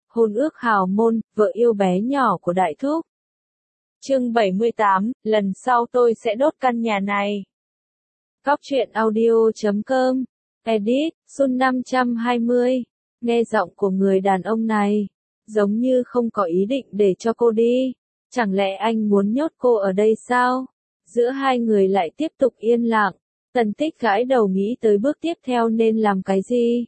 hôn ước hào môn, vợ yêu bé nhỏ của đại thúc. Chương 78, lần sau tôi sẽ đốt căn nhà này. Cóc truyện audio.com, edit, Sun 520, nghe giọng của người đàn ông này, giống như không có ý định để cho cô đi. Chẳng lẽ anh muốn nhốt cô ở đây sao? Giữa hai người lại tiếp tục yên lặng. Tần Tích gãi đầu nghĩ tới bước tiếp theo nên làm cái gì.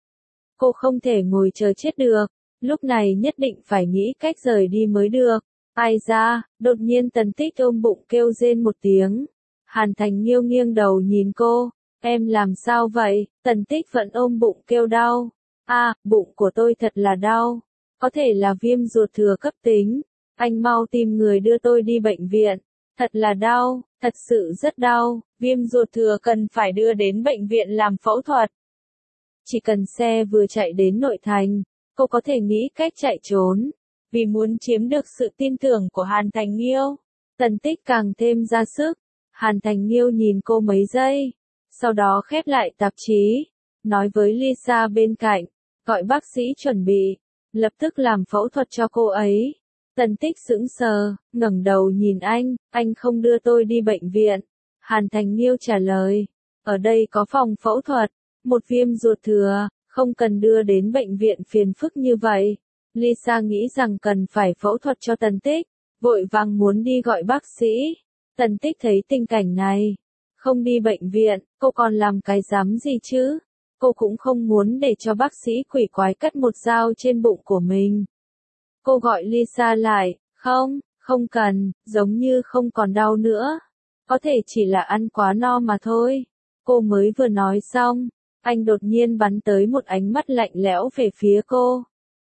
Cô không thể ngồi chờ chết được, lúc này nhất định phải nghĩ cách rời đi mới được. Ai ra, đột nhiên Tần Tích ôm bụng kêu rên một tiếng. Hàn Thành Nghiêu nghiêng đầu nhìn cô, em làm sao vậy? Tần Tích vẫn ôm bụng kêu đau. Bụng của tôi thật là đau, có thể là viêm ruột thừa cấp tính. Anh mau tìm người đưa tôi đi bệnh viện. Thật là đau, thật sự rất đau, viêm ruột thừa cần phải đưa đến bệnh viện làm phẫu thuật. Chỉ cần xe vừa chạy đến nội thành, cô có thể nghĩ cách chạy trốn. Vì muốn chiếm được sự tin tưởng của Hàn Thành Nghiêu, Tần Tích càng thêm ra sức. Hàn Thành Nghiêu nhìn cô mấy giây, sau đó khép lại tạp chí, nói với Lisa bên cạnh, gọi bác sĩ chuẩn bị, lập tức làm phẫu thuật cho cô ấy. Tần Tích sững sờ, ngẩng đầu nhìn anh không đưa tôi đi bệnh viện. Hàn Thành Nghiêu trả lời, ở đây có phòng phẫu thuật, một viêm ruột thừa, không cần đưa đến bệnh viện phiền phức như vậy. Lisa nghĩ rằng cần phải phẫu thuật cho Tần Tích, vội vàng muốn đi gọi bác sĩ. Tần Tích thấy tình cảnh này, không đi bệnh viện, cô còn làm cái dám gì chứ? Cô cũng không muốn để cho bác sĩ quỷ quái cắt một dao trên bụng của mình. Cô gọi Lisa lại, không cần, giống như không còn đau nữa. Có thể chỉ là ăn quá no mà thôi. Cô mới vừa nói xong, anh đột nhiên bắn tới một ánh mắt lạnh lẽo về phía cô.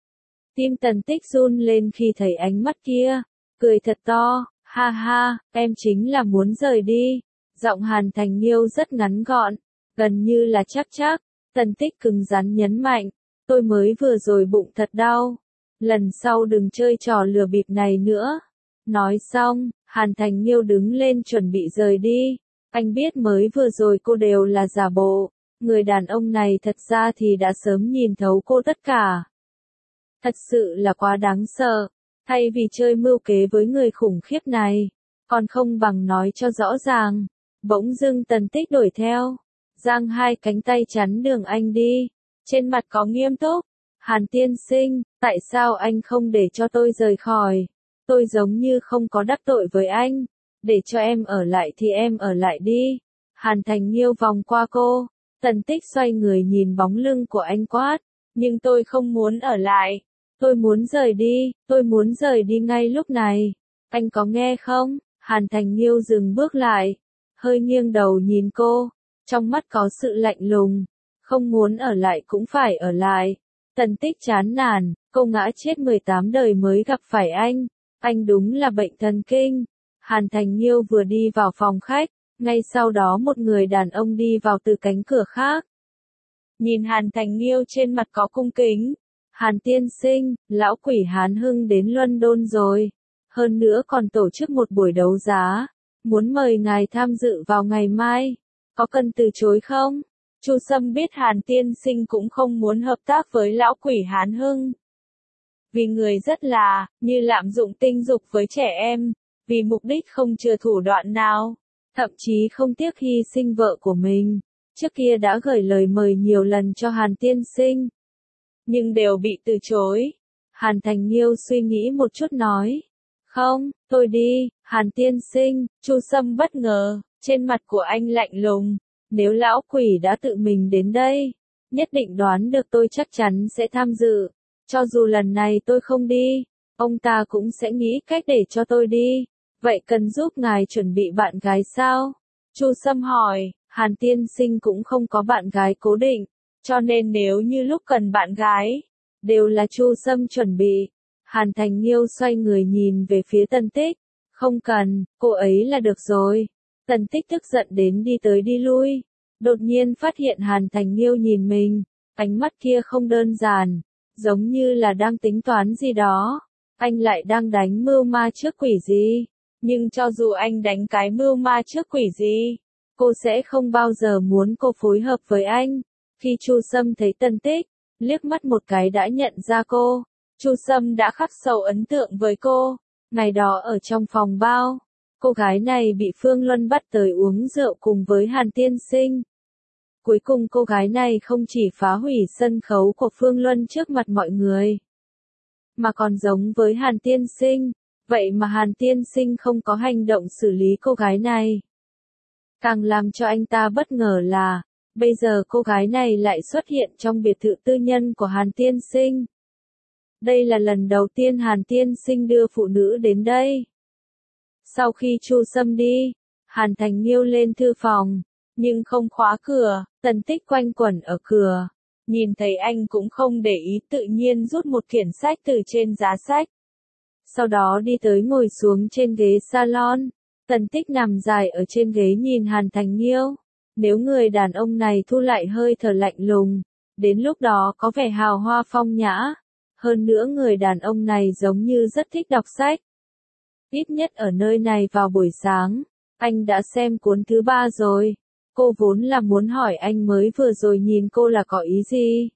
Tim Tần Tích run lên khi thấy ánh mắt kia, cười thật to, ha ha, em chính là muốn rời đi. Giọng Hàn Thành Nghiêu rất ngắn gọn, gần như là chắc. Tần Tích cứng rắn nhấn mạnh, tôi mới vừa rồi bụng thật đau. Lần sau đừng chơi trò lừa bịp này nữa. Nói xong, Hàn Thành Nghiêu đứng lên chuẩn bị rời đi. Anh biết mới vừa rồi cô đều là giả bộ. Người đàn ông này thật ra thì đã sớm nhìn thấu cô tất cả. Thật sự là quá đáng sợ. Thay vì chơi mưu kế với người khủng khiếp này, còn không bằng nói cho rõ ràng. Bỗng dưng Tần Tích đuổi theo, giang hai cánh tay chắn đường anh đi. Trên mặt có nghiêm túc. Hàn tiên sinh, tại sao anh không để cho tôi rời khỏi? Tôi giống như không có đắc tội với anh. Để cho em ở lại thì em ở lại đi. Hàn Thành Nghiêu vòng qua cô. Tần Tích xoay người nhìn bóng lưng của anh quát. Nhưng tôi không muốn ở lại. Tôi muốn rời đi ngay lúc này. Anh có nghe không? Hàn Thành Nghiêu dừng bước lại, hơi nghiêng đầu nhìn cô. Trong mắt có sự lạnh lùng. Không muốn ở lại cũng phải ở lại. Tần Tích chán nản, cô ngã chết 18 đời mới gặp phải anh. Anh đúng là bệnh thần kinh. Hàn Thành Nghiêu vừa đi vào phòng khách, ngay sau đó một người đàn ông đi vào từ cánh cửa khác. Nhìn Hàn Thành Nghiêu trên mặt có cung kính. Hàn tiên sinh, lão quỷ Hán Hưng đến London rồi. Hơn nữa còn tổ chức một buổi đấu giá. Muốn mời ngài tham dự vào ngày mai. Có cần từ chối không? Chu Sâm biết Hàn tiên sinh cũng không muốn hợp tác với lão quỷ Hán Hưng. Vì người rất là, như lạm dụng tình dục với trẻ em, vì mục đích không chừa thủ đoạn nào, thậm chí không tiếc hy sinh vợ của mình. Trước kia đã gửi lời mời nhiều lần cho Hàn tiên sinh, nhưng đều bị từ chối. Hàn Thành Nghiêu suy nghĩ một chút nói, không, tôi đi. Hàn tiên sinh, Chu Sâm bất ngờ, trên mặt của anh lạnh lùng. Nếu lão quỷ đã tự mình đến đây, nhất định đoán được tôi chắc chắn sẽ tham dự. Cho dù lần này tôi không đi, ông ta cũng sẽ nghĩ cách để cho tôi đi. Vậy cần giúp ngài chuẩn bị bạn gái sao? Chu Sâm hỏi. Hàn tiên sinh cũng không có bạn gái cố định, cho nên nếu như lúc cần bạn gái, đều là Chu Sâm chuẩn bị. Hàn Thành Nghiêu xoay người nhìn về phía Tần Tích. Không cần, cô ấy là được rồi. Tần Tích tức giận đến đi tới đi lui. Đột nhiên phát hiện Hàn Thành Nghiêu nhìn mình. Ánh mắt kia không đơn giản, giống như là đang tính toán gì đó. Anh lại đang đánh mưu ma trước quỷ gì? Nhưng cho dù anh đánh cái mưu ma trước quỷ gì, cô sẽ không bao giờ muốn cô phối hợp với anh. Khi Chu Sâm thấy Tần Tích, liếc mắt một cái đã nhận ra cô. Chu Sâm đã khắc sâu ấn tượng với cô. Ngày đó ở trong phòng bao, cô gái này bị Phương Luân bắt tới uống rượu cùng với Hàn Tiên Sinh. Cuối cùng cô gái này không chỉ phá hủy sân khấu của Phương Luân trước mặt mọi người, mà còn giống với Hàn Tiên Sinh. Vậy mà Hàn Tiên Sinh không có hành động xử lý cô gái này. Càng làm cho anh ta bất ngờ là, bây giờ cô gái này lại xuất hiện trong biệt thự tư nhân của Hàn Tiên Sinh. Đây là lần đầu tiên Hàn Tiên Sinh đưa phụ nữ đến đây. Sau khi Chu Sâm đi, Hàn Thành Nghiêu lên thư phòng, nhưng không khóa cửa. Tần Tích quanh quẩn ở cửa. Nhìn thấy anh cũng không để ý, tự nhiên rút một quyển sách từ trên giá sách. Sau đó đi tới ngồi xuống trên ghế salon. Tần Tích nằm dài ở trên ghế nhìn Hàn Thành Nghiêu. Nếu người đàn ông này thu lại hơi thở lạnh lùng, đến lúc đó có vẻ hào hoa phong nhã. Hơn nữa người đàn ông này giống như rất thích đọc sách. Ít nhất ở nơi này vào buổi sáng, anh đã xem cuốn thứ 3 rồi. Cô vốn là muốn hỏi anh mới vừa rồi nhìn cô là có ý gì.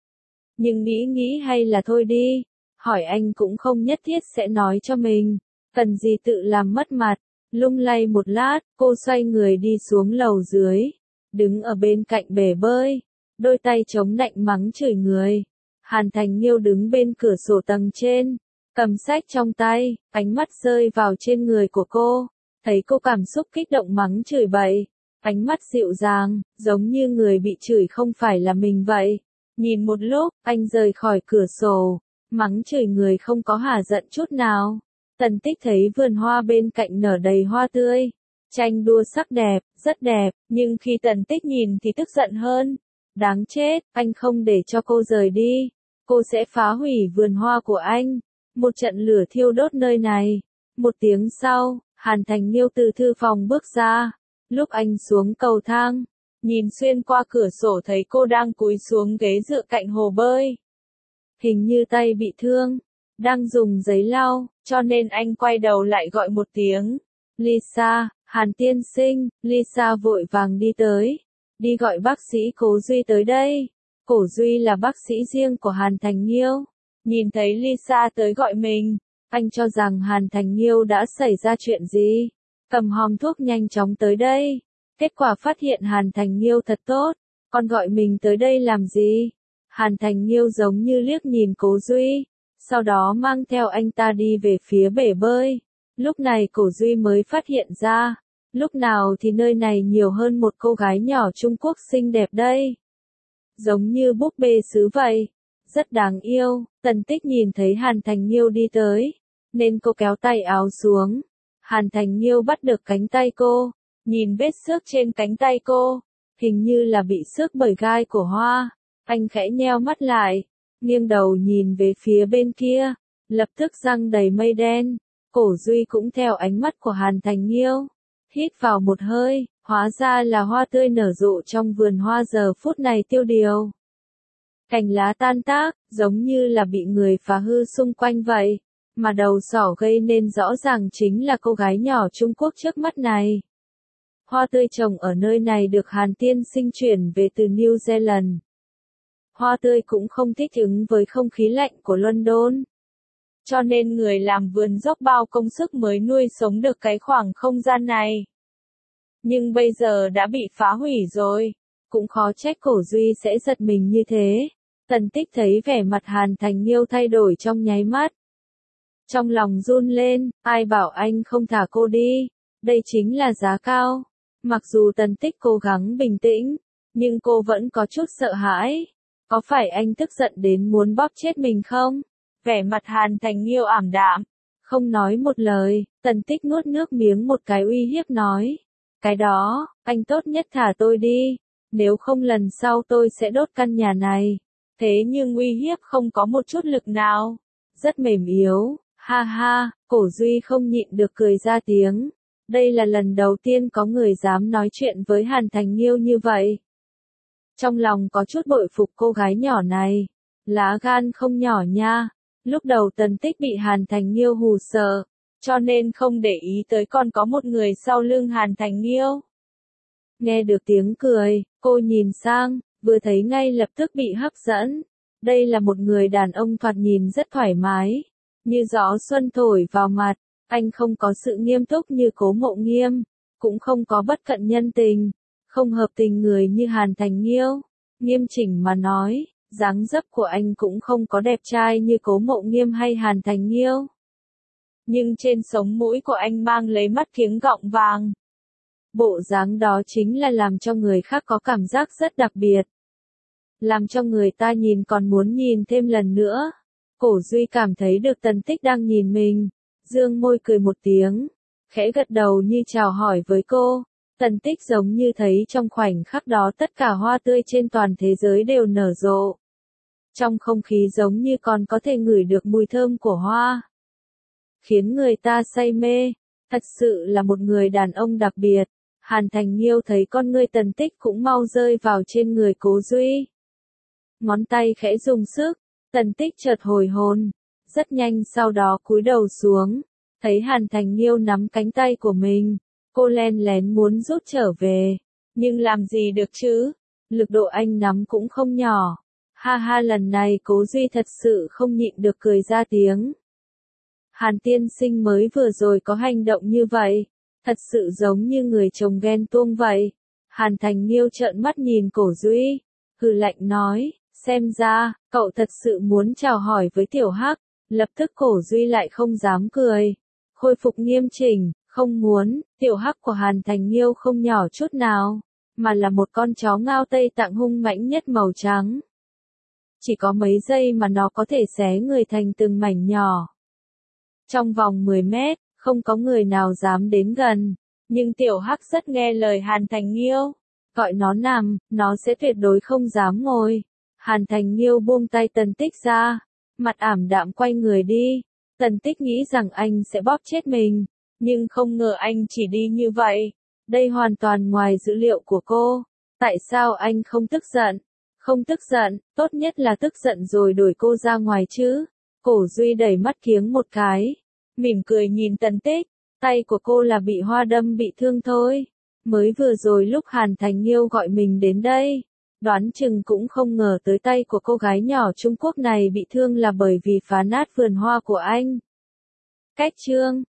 Nhưng nghĩ hay là thôi đi, hỏi anh cũng không nhất thiết sẽ nói cho mình, cần gì tự làm mất mặt. Lung lay một lát, cô xoay người đi xuống lầu dưới, đứng ở bên cạnh bể bơi, đôi tay chống nạnh mắng chửi người. Hàn Thành Nghiêu đứng bên cửa sổ tầng trên, cầm sách trong tay, ánh mắt rơi vào trên người của cô, thấy cô cảm xúc kích động mắng chửi bậy, ánh mắt dịu dàng, giống như người bị chửi không phải là mình vậy. Nhìn một lúc, anh rời khỏi cửa sổ, mắng chửi người không có hả giận chút nào. Tần Tích thấy vườn hoa bên cạnh nở đầy hoa tươi, tranh đua sắc đẹp, rất đẹp, nhưng khi Tần Tích nhìn thì tức giận hơn. Đáng chết, anh không để cho cô rời đi, cô sẽ phá hủy vườn hoa của anh. Một trận lửa thiêu đốt nơi này. Một tiếng sau, Hàn Thành Nghiêu từ thư phòng bước ra. Lúc anh xuống cầu thang, nhìn xuyên qua cửa sổ thấy cô đang cúi xuống ghế dựa cạnh hồ bơi. Hình như tay bị thương, đang dùng giấy lau, cho nên anh quay đầu lại gọi một tiếng. Lisa, Hàn Tiên Sinh. Lisa vội vàng đi tới. Đi gọi bác sĩ Cố Duy tới đây. Cố Duy là bác sĩ riêng của Hàn Thành Nghiêu. Nhìn thấy Lisa tới gọi mình, anh cho rằng Hàn Thành Nghiêu đã xảy ra chuyện gì. Cầm hòm thuốc nhanh chóng tới đây. Kết quả phát hiện Hàn Thành Nghiêu thật tốt. Con gọi mình tới đây làm gì? Hàn Thành Nghiêu giống như liếc nhìn Cố Duy, sau đó mang theo anh ta đi về phía bể bơi. Lúc này Cố Duy mới phát hiện ra, lúc nào thì nơi này nhiều hơn một cô gái nhỏ Trung Quốc xinh đẹp đây. Giống như búp bê sứ vậy, rất đáng yêu. Tần Tích nhìn thấy Hàn Thành Nghiêu đi tới, nên cô kéo tay áo xuống. Hàn Thành Nghiêu bắt được cánh tay cô, nhìn vết xước trên cánh tay cô, hình như là bị xước bởi gai của hoa. Anh khẽ nheo mắt lại, nghiêng đầu nhìn về phía bên kia, lập tức răng đầy mây đen. Cổ Duy cũng theo ánh mắt của Hàn Thành Nghiêu, hít vào một hơi, hóa ra là hoa tươi nở rộ trong vườn hoa giờ phút này tiêu điều. Cành lá tan tác, giống như là bị người phá hư xung quanh vậy, mà đầu sỏ gây nên rõ ràng chính là cô gái nhỏ Trung Quốc trước mắt này. Hoa tươi trồng ở nơi này được Hàn Tiên Sinh chuyển về từ New Zealand. Hoa tươi cũng không thích ứng với không khí lạnh của London. Cho nên người làm vườn dốc bao công sức mới nuôi sống được cái khoảng không gian này. Nhưng bây giờ đã bị phá hủy rồi. Cũng khó trách Cổ Duy sẽ giật mình như thế. Tần Tích thấy vẻ mặt Hàn Thành Nghiêu thay đổi trong nháy mắt. Trong lòng run lên, ai bảo anh không thả cô đi. Đây chính là giá cao. Mặc dù Tần Tích cố gắng bình tĩnh, nhưng cô vẫn có chút sợ hãi. Có phải anh tức giận đến muốn bóp chết mình không? Vẻ mặt Hàn Thành Nghiêu ảm đạm, không nói một lời. Tần Tích nuốt nước miếng một cái uy hiếp nói. Cái đó, anh tốt nhất thả tôi đi. Nếu không lần sau tôi sẽ đốt căn nhà này. Thế nhưng uy hiếp không có một chút lực nào. Rất mềm yếu. Ha ha, Cổ Duy không nhịn được cười ra tiếng. Đây là lần đầu tiên có người dám nói chuyện với Hàn Thành Nghiêu như vậy. Trong lòng có chút bội phục cô gái nhỏ này. Lá gan không nhỏ nha. Lúc đầu Tần Tích bị Hàn Thành Nghiêu hù sợ, cho nên không để ý tới còn có một người sau lưng Hàn Thành Nghiêu. Nghe được tiếng cười, cô nhìn sang, vừa thấy ngay lập tức bị hấp dẫn. Đây là một người đàn ông thoạt nhìn rất thoải mái, như gió xuân thổi vào mặt, anh không có sự nghiêm túc như Cố Mộ Nghiêm, cũng không có bất cận nhân tình, không hợp tình người như Hàn Thành Nghiêu. Nghiêm chỉnh mà nói, dáng dấp của anh cũng không có đẹp trai như Cố Mộ Nghiêm hay Hàn Thành Nghiêu. Nhưng trên sống mũi của anh mang lấy mắt kiếng gọng vàng. Bộ dáng đó chính là làm cho người khác có cảm giác rất đặc biệt. Làm cho người ta nhìn còn muốn nhìn thêm lần nữa. Cổ Duy cảm thấy được Tần Tích đang nhìn mình, dương môi cười một tiếng, khẽ gật đầu như chào hỏi với cô. Tần Tích giống như thấy trong khoảnh khắc đó tất cả hoa tươi trên toàn thế giới đều nở rộ. Trong không khí giống như còn có thể ngửi được mùi thơm của hoa. Khiến người ta say mê, thật sự là một người đàn ông đặc biệt. Hàn Thành Nghiêu thấy con ngươi Tần Tích cũng mau rơi vào trên người Cố Duy. Ngón tay khẽ dùng sức, Tần Tích chợt hồi hồn, rất nhanh sau đó cúi đầu xuống, thấy Hàn Thành Nghiêu nắm cánh tay của mình, cô len lén muốn rút trở về, nhưng làm gì được chứ, lực độ anh nắm cũng không nhỏ. Ha ha, lần này Cố Duy thật sự không nhịn được cười ra tiếng. Hàn tiên sinh mới vừa rồi có hành động như vậy, thật sự giống như người chồng ghen tuông vậy. Hàn Thành Nghiêu trợn mắt nhìn Cổ Duy, hừ lạnh nói, xem ra, cậu thật sự muốn chào hỏi với Tiểu Hắc. Lập tức Cổ Duy lại không dám cười, khôi phục nghiêm chỉnh, không muốn. Tiểu Hắc của Hàn Thành Nghiêu không nhỏ chút nào, mà là một con chó ngao Tây Tạng hung mãnh nhất màu trắng. Chỉ có mấy giây mà nó có thể xé người thành từng mảnh nhỏ. Trong vòng 10 mét, không có người nào dám đến gần, nhưng Tiểu Hắc rất nghe lời Hàn Thành Nghiêu, gọi nó nằm, nó sẽ tuyệt đối không dám ngồi. Hàn Thành Nghiêu buông tay Tần Tích ra, mặt ảm đạm quay người đi. Tần Tích nghĩ rằng anh sẽ bóp chết mình, nhưng không ngờ anh chỉ đi như vậy. Đây hoàn toàn ngoài dữ liệu của cô. Tại sao anh không tức giận? Không tức giận, tốt nhất là tức giận rồi đuổi cô ra ngoài chứ. Cổ Duy đẩy mắt kiếng một cái, mỉm cười nhìn Tần Tích, tay của cô là bị hoa đâm bị thương thôi. Mới vừa rồi lúc Hàn Thành Nghiêu gọi mình đến đây, đoán chừng cũng không ngờ tới tay của cô gái nhỏ Trung Quốc này bị thương là bởi vì phá nát vườn hoa của anh. Cách chương